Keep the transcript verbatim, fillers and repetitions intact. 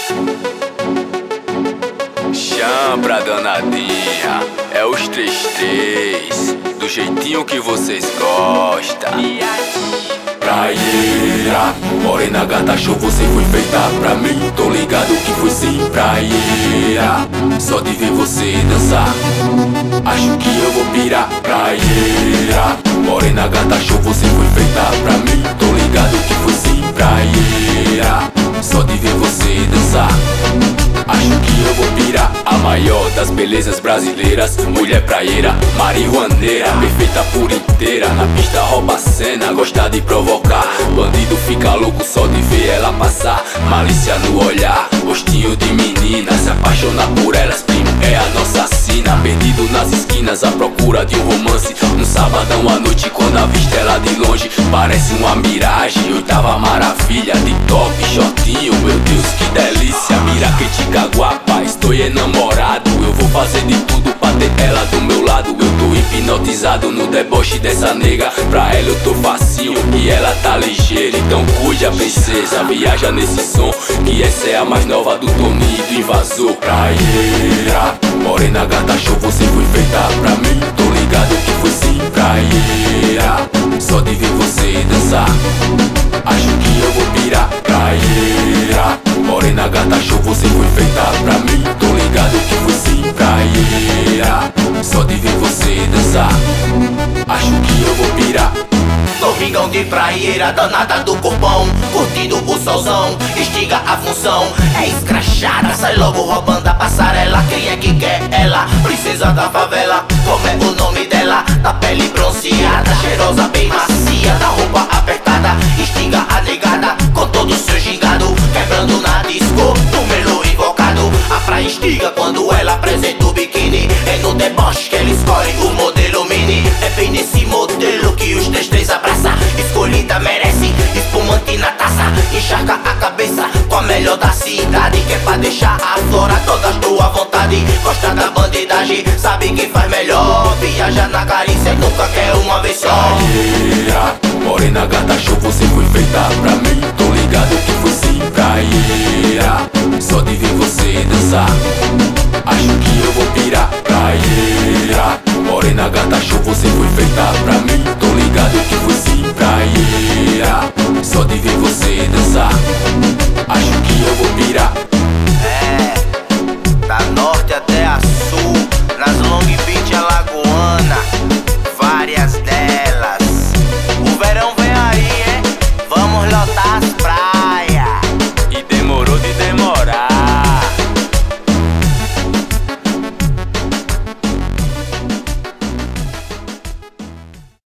Chambra danadinha, é os três três, do jeitinho que vocês gostam. Praieira, morena gata show, você foi feita pra mim. Tô ligado que foi sim, praieira. Só de ver você dançar, acho que eu vou pirar. Praieira, morena gata show, você foi feita pra mim. Tô ligado que foi sim, praieira. Só de ver você dançar, acho que eu vou pirar. A maior das belezas brasileiras, mulher praieira, marihuaneira, perfeita por inteira. Na pista rouba a cena, gosta de provocar. Bandido fica louco só de ver ela passar. Malícia no olhar, rostinho de menina, se apaixona por elas, primo, é a nossa sina. Perdido nas esquinas à procura de um romance. Um sabadão à noite quando avista ela de longe, parece uma miragem, oitava maravilha. De top, shortinho, meu Deus que delícia. Mira critica guapa, estou enamorado. Eu vou fazer de tudo pra ter ela do meu lado. Eu tô hipnotizado no deboche dessa nega. Pra ela eu tô facinho e ela tá ligeira. Então cuide a princesa, viaja nesse som, que essa é a mais nova do Toninho do Invasor. Praieira, morena gata show, você foi feita pra mim. Tô ligado que foi sim, praieira. Só de ver você dançar, acho que eu vou pirar. Praieira, morena gata show, você foi feita pra mim. Tô ligado que foi sim, praieira. Só de ver você dançar, acho que eu vou pirar. Domingão de praieira, danada do corpão, curtindo o solzão, estiga a função. É escrachada, sai logo roubando a passarela. Quem é que quer ela? Princesa da favela, como é o nome dela? Da pele bronzeada, cheirosa, bem macia, da roupa apertada. Estiga a negada com todo o seu gingado, quebrando na disco, número invocado. A praia estiga quando ela apresenta o biquíni. É no deboche que ela escolhe o modelo mini. É bem nesse modelo que os três três abraça. Escolhida merece espumante na taça. Encharca a cabeça com a melhor da cidade, que é pra deixar a flora toda tua vontade. Gosta da bandidagem, sabe quem faz melhor. Viaja na carícia, nunca quer uma vez só. Praieira, morena gata show, você foi feita pra mim. Tô ligado que foi sim, praieira. Só de ver você dançar, acho que eu vou pirar. Praieira, morena gata show, você foi feita pra mim. Tô ligado que foi sim, praieira. Só de ver você dançar,